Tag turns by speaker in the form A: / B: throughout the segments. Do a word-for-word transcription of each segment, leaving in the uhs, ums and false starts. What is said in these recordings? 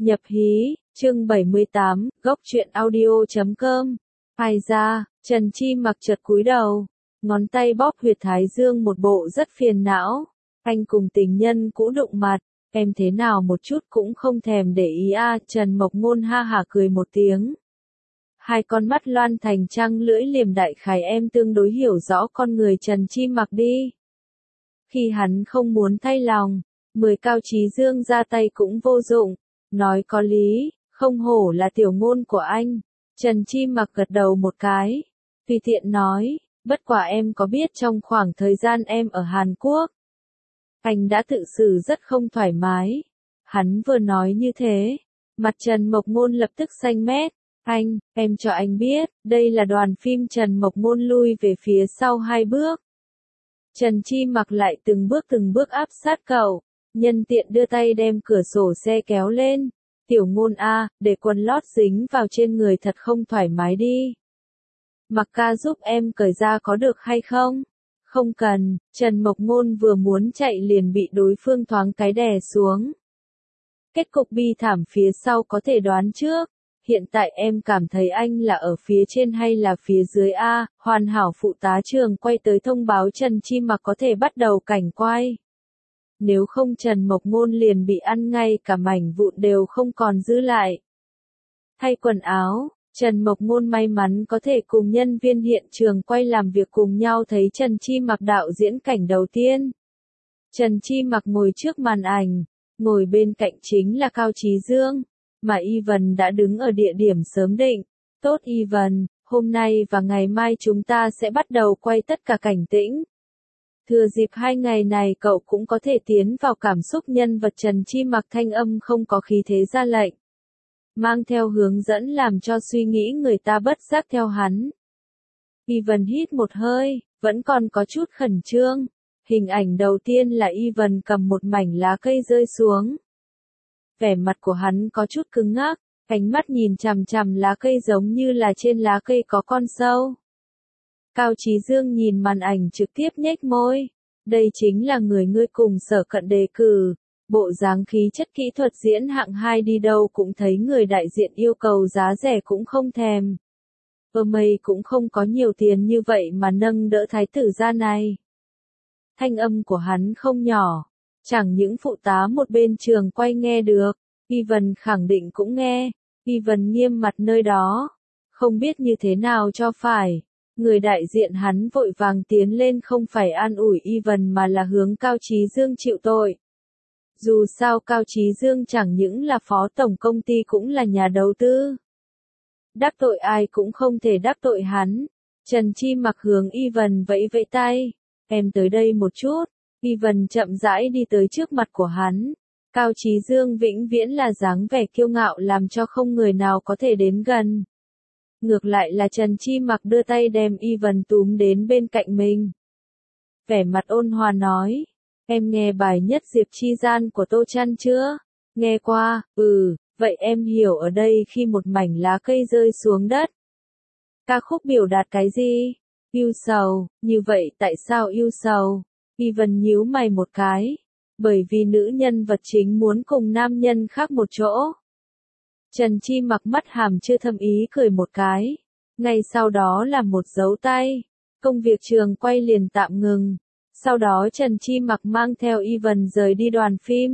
A: Nhập hí, chương bảy mươi tám, gốc truyện audio chấm com. Ai ra, Trần Chi Mặc chợt cúi đầu, ngón tay bóp huyệt thái dương một bộ rất phiền não. Anh cùng tình nhân cũ đụng mặt, em thế nào một chút cũng không thèm để ý a. Trần Mộc Ngôn ha hả cười một tiếng. Hai con mắt loan thành trăng lưỡi liềm, đại khái em tương đối hiểu rõ con người Trần Chi Mặc đi. Khi hắn không muốn thay lòng, mười Cao Chí Dương ra tay cũng vô dụng. Nói có lý, không hổ là tiểu ngôn của anh. Trần Chi Mặc gật đầu một cái, tùy tiện nói, bất quả em có biết trong khoảng thời gian em ở Hàn Quốc, anh đã tự xử rất không thoải mái. Hắn vừa nói như thế, mặt Trần Mộc Ngôn lập tức xanh mét. Anh, em cho anh biết, đây là đoàn phim. Trần Mộc Ngôn lui về phía sau hai bước. Trần Chi Mặc lại từng bước từng bước áp sát cậu, nhân tiện đưa tay đem cửa sổ xe kéo lên. Tiểu Ngôn a, để quần lót dính vào trên người thật không thoải mái đi. Mặc ca giúp em cởi ra có được hay không? Không cần. Trần Mộc Ngôn vừa muốn chạy liền bị đối phương thoáng cái đè xuống. Kết cục bi thảm phía sau có thể đoán trước. Hiện tại em cảm thấy anh là ở phía trên hay là phía dưới a? Hoàn hảo phụ tá trường quay tới thông báo Trần Chi Mặc có thể bắt đầu cảnh quay. Nếu không Trần Mộc Ngôn liền bị ăn ngay cả mảnh vụn đều không còn giữ lại. Thay quần áo, Trần Mộc Ngôn may mắn có thể cùng nhân viên hiện trường quay làm việc cùng nhau thấy Trần Chi Mặc đạo diễn cảnh đầu tiên. Trần Chi Mặc ngồi trước màn ảnh, ngồi bên cạnh chính là Cao Chí Dương, mà Ivan đã đứng ở địa điểm sớm định. Tốt Ivan, hôm nay và ngày mai chúng ta sẽ bắt đầu quay tất cả cảnh tĩnh. Thừa dịp hai ngày này cậu cũng có thể tiến vào cảm xúc nhân vật. Trần Chi Mặc thanh âm không có khí thế ra lệnh, mang theo hướng dẫn làm cho suy nghĩ người ta bất giác theo hắn. Ivan hít một hơi, vẫn còn có chút khẩn trương. Hình ảnh đầu tiên là Ivan cầm một mảnh lá cây rơi xuống. Vẻ mặt của hắn có chút cứng ngắc, ánh mắt nhìn chằm chằm lá cây giống như là trên lá cây có con sâu. Cao Chí Dương nhìn màn ảnh trực tiếp nhếch môi. Đây chính là người ngươi cùng Sở Cận đề cử. Bộ dáng khí chất kỹ thuật diễn hạng hai đi đâu cũng thấy người đại diện yêu cầu giá rẻ cũng không thèm. Ơ mây cũng không có nhiều tiền như vậy mà nâng đỡ thái tử ra này. Thanh âm của hắn không nhỏ. Chẳng những phụ tá một bên trường quay nghe được, Ivan khẳng định cũng nghe. Ivan nghiêm mặt nơi đó, không biết như thế nào cho phải. Người đại diện hắn vội vàng tiến lên không phải an ủi Ivan mà là hướng Cao Chí Dương chịu tội. Dù sao Cao Chí Dương chẳng những là phó tổng công ty cũng là nhà đầu tư. Đắc tội ai cũng không thể đắc tội hắn. Trần Chi Mặc hướng Ivan vẫy vẫy tay. Em tới đây một chút. Ivan chậm rãi đi tới trước mặt của hắn. Cao Chí Dương vĩnh viễn là dáng vẻ kiêu ngạo làm cho không người nào có thể đến gần. Ngược lại là Trần Chi Mặc đưa tay đem Ivan túm đến bên cạnh mình. Vẻ mặt ôn hòa nói, em nghe bài Nhất Diệp Chi Gian của Tô Trăn chưa? Nghe qua, ừ, vậy em hiểu ở đây khi một mảnh lá cây rơi xuống đất. Ca khúc biểu đạt cái gì? Yêu sầu, như vậy tại sao yêu sầu? Ivan nhíu mày một cái. Bởi vì nữ nhân vật chính muốn cùng nam nhân khác một chỗ. Trần Chi Mặc mắt hàm chưa thâm ý cười một cái. Ngay sau đó là một dấu tay. Công việc trường quay liền tạm ngừng. Sau đó Trần Chi Mặc mang theo Ivan rời đi đoàn phim.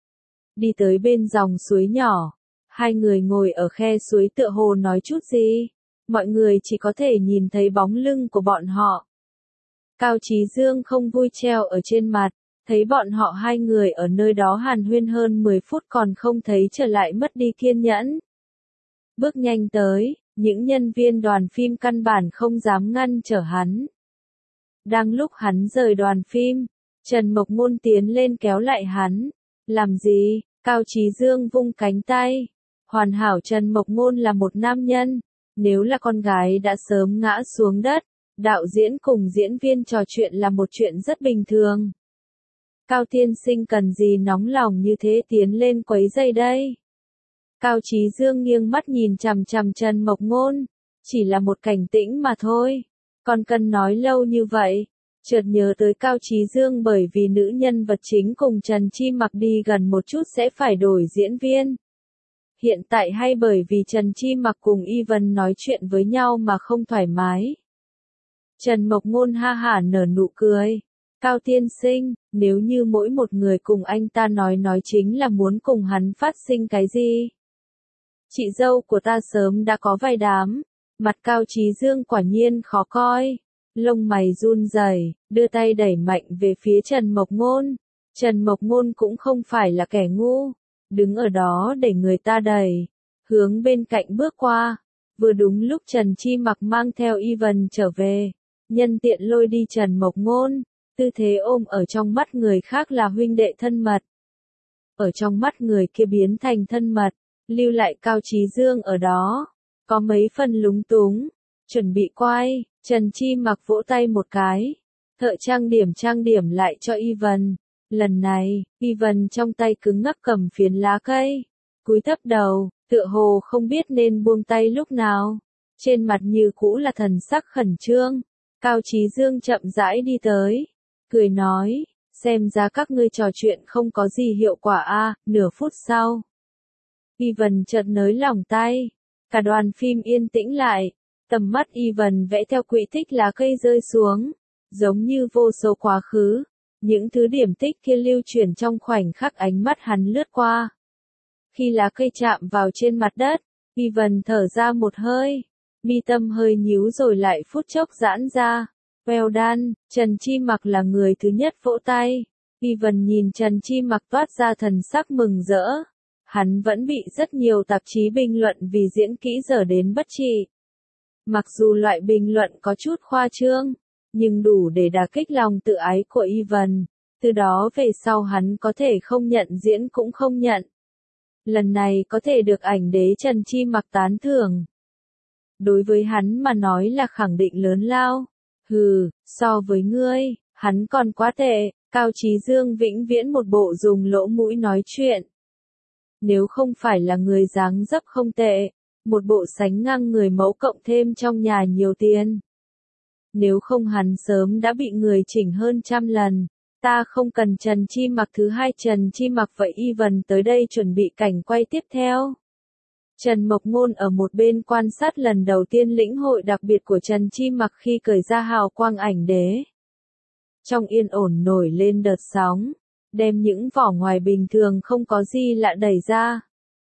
A: Đi tới bên dòng suối nhỏ. Hai người ngồi ở khe suối tựa hồ nói chút gì. Mọi người chỉ có thể nhìn thấy bóng lưng của bọn họ. Cao Chí Dương không vui treo ở trên mặt. Thấy bọn họ hai người ở nơi đó hàn huyên hơn mười phút còn không thấy trở lại mất đi kiên nhẫn. Bước nhanh tới, những nhân viên đoàn phim căn bản không dám ngăn trở hắn. Đang lúc hắn rời đoàn phim, Trần Mộc Ngôn tiến lên kéo lại hắn. Làm gì? Cao Chí Dương vung cánh tay. Hoàn hảo Trần Mộc Ngôn là một nam nhân. Nếu là con gái đã sớm ngã xuống đất. Đạo diễn cùng diễn viên trò chuyện là một chuyện rất bình thường. Cao tiên sinh cần gì nóng lòng như thế tiến lên quấy rầy đây? Cao Chí Dương nghiêng mắt nhìn chằm chằm Trần Mộc Ngôn. Chỉ là một cảnh tĩnh mà thôi. Còn cần nói lâu như vậy? Chợt nhớ tới Cao Chí Dương bởi vì nữ nhân vật chính cùng Trần Chi Mặc đi gần một chút sẽ phải đổi diễn viên. Hiện tại hay bởi vì Trần Chi Mặc cùng Ivan nói chuyện với nhau mà không thoải mái? Trần Mộc Ngôn ha hả nở nụ cười. Cao tiên sinh, nếu như mỗi một người cùng anh ta nói nói chính là muốn cùng hắn phát sinh cái gì? Chị dâu của ta sớm đã có vài đám. Mặt Cao Chí Dương quả nhiên khó coi. Lông mày run rẩy, đưa tay đẩy mạnh về phía Trần Mộc Ngôn. Trần Mộc Ngôn cũng không phải là kẻ ngu. Đứng ở đó để người ta đẩy. Hướng bên cạnh bước qua. Vừa đúng lúc Trần Chi Mặc mang theo Ivan trở về. Nhân tiện lôi đi Trần Mộc Ngôn. Tư thế ôm ở trong mắt người khác là huynh đệ thân mật. Ở trong mắt người kia biến thành thân mật. Lưu lại Cao Chí Dương ở đó. Có mấy phần lúng túng. Chuẩn bị quay. Trần Chi Mặc vỗ tay một cái. Thợ trang điểm trang điểm lại cho Ivan. Lần này, Ivan trong tay cứng ngắc cầm phiến lá cây. Cúi thấp đầu, tựa hồ không biết nên buông tay lúc nào. Trên mặt như cũ là thần sắc khẩn trương. Cao Chí Dương chậm rãi đi tới. Cười nói, xem ra các ngươi trò chuyện không có gì hiệu quả a. Nửa phút sau. Ivan chợt nới lỏng tay. Cả đoàn phim yên tĩnh lại. Tầm mắt Ivan vẽ theo quỹ tích lá cây rơi xuống. Giống như vô số quá khứ. Những thứ điểm tích kia lưu chuyển trong khoảnh khắc ánh mắt hắn lướt qua. Khi lá cây chạm vào trên mặt đất, Ivan thở ra một hơi. Mi tâm hơi nhíu rồi lại phút chốc giãn ra. Well done, Trần Chi Mặc là người thứ nhất vỗ tay. Ivan nhìn Trần Chi Mặc toát ra thần sắc mừng rỡ. Hắn vẫn bị rất nhiều tạp chí bình luận vì diễn kỹ dở đến bất trị. Mặc dù loại bình luận có chút khoa trương, nhưng đủ để đả kích lòng tự ái của Ivan. Từ đó về sau hắn có thể không nhận diễn cũng không nhận. Lần này có thể được ảnh đế Trần Chi Mặc tán thưởng. Đối với hắn mà nói là khẳng định lớn lao. Hừ, so với ngươi, hắn còn quá tệ. Cao Chí Dương vĩnh viễn một bộ dùng lỗ mũi nói chuyện. Nếu không phải là người dáng dấp không tệ, một bộ sánh ngang người mẫu cộng thêm trong nhà nhiều tiền. Nếu không hắn sớm đã bị người chỉnh hơn trăm lần. Ta không cần Trần Chi Mặc thứ hai. Trần Chi Mặc vậy Ivan tới đây chuẩn bị cảnh quay tiếp theo. Trần Mộc Ngôn ở một bên quan sát lần đầu tiên lĩnh hội đặc biệt của Trần Chi Mặc khi cởi ra hào quang ảnh đế. Trong yên ổn nổi lên đợt sóng, đem những vỏ ngoài bình thường không có gì lạ đẩy ra.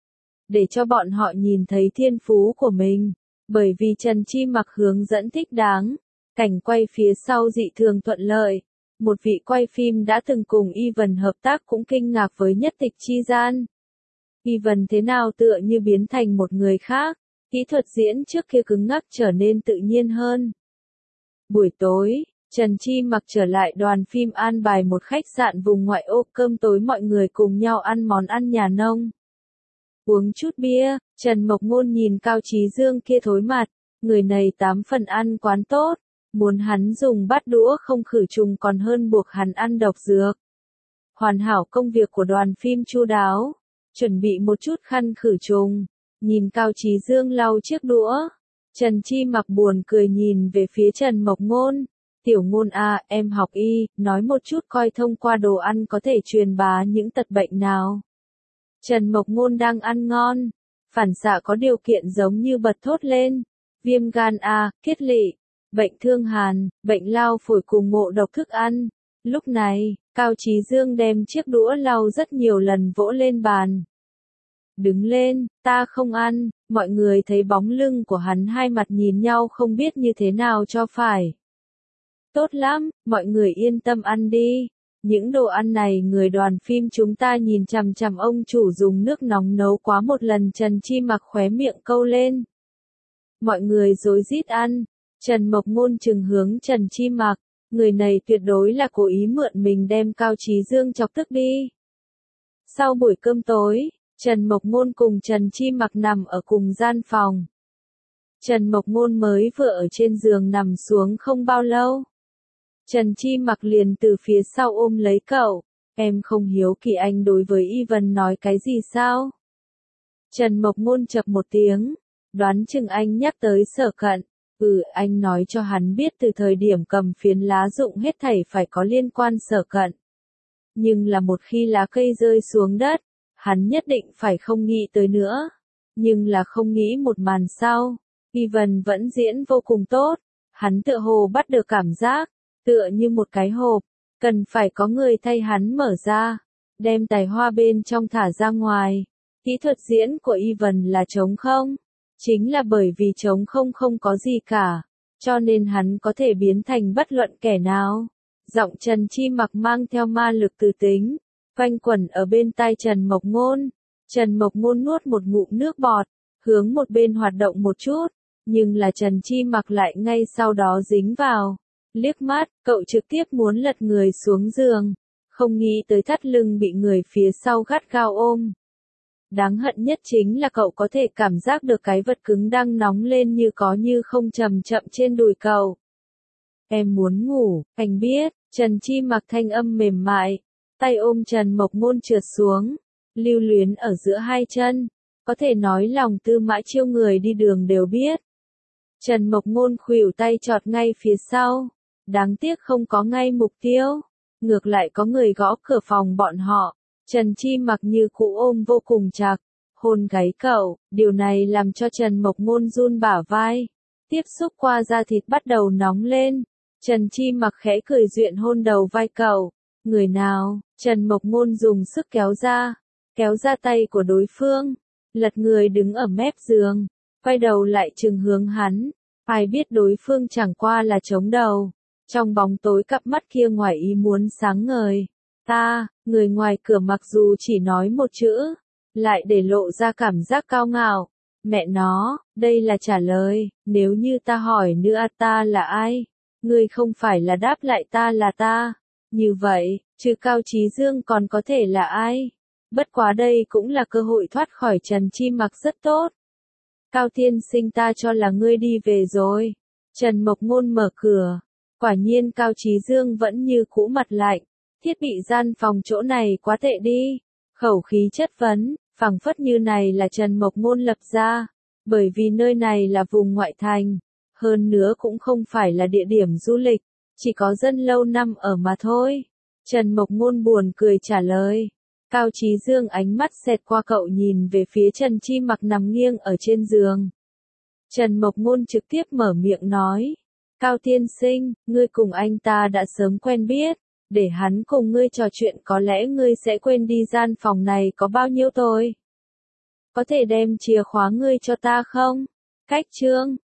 A: Để cho bọn họ nhìn thấy thiên phú của mình, bởi vì Trần Chi Mặc hướng dẫn thích đáng, cảnh quay phía sau dị thường thuận lợi. Một vị quay phim đã từng cùng Ivan hợp tác cũng kinh ngạc với nhất tịch chi gian. Ivan thế nào tựa như biến thành một người khác, kỹ thuật diễn trước kia cứng ngắc trở nên tự nhiên hơn. Buổi tối, Trần Chi Mặc trở lại đoàn phim an bài một khách sạn vùng ngoại ô, cơm tối mọi người cùng nhau ăn món ăn nhà nông. Uống chút bia, Trần Mộc Ngôn nhìn Cao Chí Dương kia thối mặt, người này tám phần ăn quán tốt, muốn hắn dùng bát đũa không khử trùng còn hơn buộc hắn ăn độc dược. Hoàn hảo công việc của đoàn phim chu đáo, chuẩn bị một chút khăn khử trùng, nhìn Cao Chí Dương lau chiếc đũa. Trần Chi Mặc buồn cười nhìn về phía Trần Mộc Ngôn. Tiểu Ngôn à, em học y, nói một chút coi thông qua đồ ăn có thể truyền bá những tật bệnh nào. Trần Mộc Ngôn đang ăn ngon, phản xạ có điều kiện giống như bật thốt lên. Viêm gan A, kiết lỵ, bệnh thương hàn, bệnh lao phổi cùng ngộ độc thức ăn. Lúc này, Cao Chí Dương đem chiếc đũa lau rất nhiều lần vỗ lên bàn. Đứng lên, ta không ăn. Mọi người thấy bóng lưng của hắn hai mặt nhìn nhau không biết như thế nào cho phải. Tốt lắm, mọi người yên tâm ăn đi. Những đồ ăn này người đoàn phim chúng ta nhìn chằm chằm ông chủ dùng nước nóng nấu quá một lần. Trần Chi Mặc khóe miệng câu lên. Mọi người rối rít ăn. Trần Mộc Ngôn trừng hướng Trần Chi Mặc. Người này tuyệt đối là cố ý mượn mình đem Cao Chí Dương chọc tức đi. Sau buổi cơm tối, Trần Mộc Ngôn cùng Trần Chi Mặc nằm ở cùng gian phòng. Trần Mộc Ngôn mới vừa ở trên giường nằm xuống không bao lâu. Trần Chi Mặc liền từ phía sau ôm lấy cậu. Em không hiếu kỳ anh đối với Ivan nói cái gì sao? Trần Mộc Ngôn chập một tiếng. Đoán chừng anh nhắc tới Sở Cận. Ừ, anh nói cho hắn biết từ thời điểm cầm phiến lá rụng hết thảy phải có liên quan Sở Cận. Nhưng là một khi lá cây rơi xuống đất, hắn nhất định phải không nghĩ tới nữa. Nhưng là không nghĩ một màn sau, Ivan vẫn diễn vô cùng tốt. Hắn tựa hồ bắt được cảm giác, tựa như một cái hộp, cần phải có người thay hắn mở ra, đem tài hoa bên trong thả ra ngoài. Kỹ thuật diễn của Ivan là trống không. Chính là bởi vì trống không không có gì cả, cho nên hắn có thể biến thành bất luận kẻ nào. Giọng Trần Chi Mặc mang theo ma lực từ tính, quanh quẩn ở bên tai Trần Mộc Ngôn. Trần Mộc Ngôn nuốt một ngụm nước bọt, hướng một bên hoạt động một chút, nhưng là Trần Chi Mặc lại ngay sau đó dính vào. Liếc mắt, cậu trực tiếp muốn lật người xuống giường, không nghĩ tới thắt lưng bị người phía sau gắt gao ôm. Đáng hận nhất chính là cậu có thể cảm giác được cái vật cứng đang nóng lên như có như không chậm chậm trên đùi cậu. Em muốn ngủ, anh biết. Trần Chi Mặc thanh âm mềm mại, tay ôm Trần Mộc Ngôn trượt xuống, lưu luyến ở giữa hai chân, có thể nói lòng tư mã chiêu người đi đường đều biết. Trần Mộc Ngôn khuỷu tay chọt ngay phía sau, đáng tiếc không có ngay mục tiêu, ngược lại có người gõ cửa phòng bọn họ. Trần Chi Mặc như cũ ôm vô cùng chặt, hôn gáy cậu, điều này làm cho Trần Mộc Ngôn run bả vai, tiếp xúc qua da thịt bắt đầu nóng lên. Trần Chi Mặc khẽ cười duyện hôn đầu vai cậu. Người nào? Trần Mộc Ngôn dùng sức kéo ra, kéo ra tay của đối phương, lật người đứng ở mép giường, quay đầu lại trừng hướng hắn. Ai biết đối phương chẳng qua là chống đầu, trong bóng tối cặp mắt kia ngoài ý muốn sáng ngời. Ta, người ngoài cửa mặc dù chỉ nói một chữ, lại để lộ ra cảm giác cao ngạo. Mẹ nó, đây là trả lời, nếu như ta hỏi nữa ta là ai? Ngươi không phải là đáp lại ta là ta. Như vậy, trừ Cao Chí Dương còn có thể là ai? Bất quá đây cũng là cơ hội thoát khỏi Trần Chi Mặc rất tốt. Cao tiên sinh ta cho là ngươi đi về rồi. Trần Mộc Ngôn mở cửa. Quả nhiên Cao Chí Dương vẫn như cũ mặt lạnh. Thiết bị gian phòng chỗ này quá tệ đi. Khẩu khí chất vấn, phảng phất như này là Trần Mộc Ngôn lập ra. Bởi vì nơi này là vùng ngoại thành. Hơn nữa cũng không phải là địa điểm du lịch. Chỉ có dân lâu năm ở mà thôi. Trần Mộc Ngôn buồn cười trả lời. Cao Chí Dương ánh mắt xẹt qua cậu nhìn về phía Trần Chi Mặc nằm nghiêng ở trên giường. Trần Mộc Ngôn trực tiếp mở miệng nói. Cao tiên sinh, ngươi cùng anh ta đã sớm quen biết. Để hắn cùng ngươi trò chuyện có lẽ ngươi sẽ quên đi gian phòng này có bao nhiêu tôi. Có thể đem chìa khóa ngươi cho ta không? Cách chương.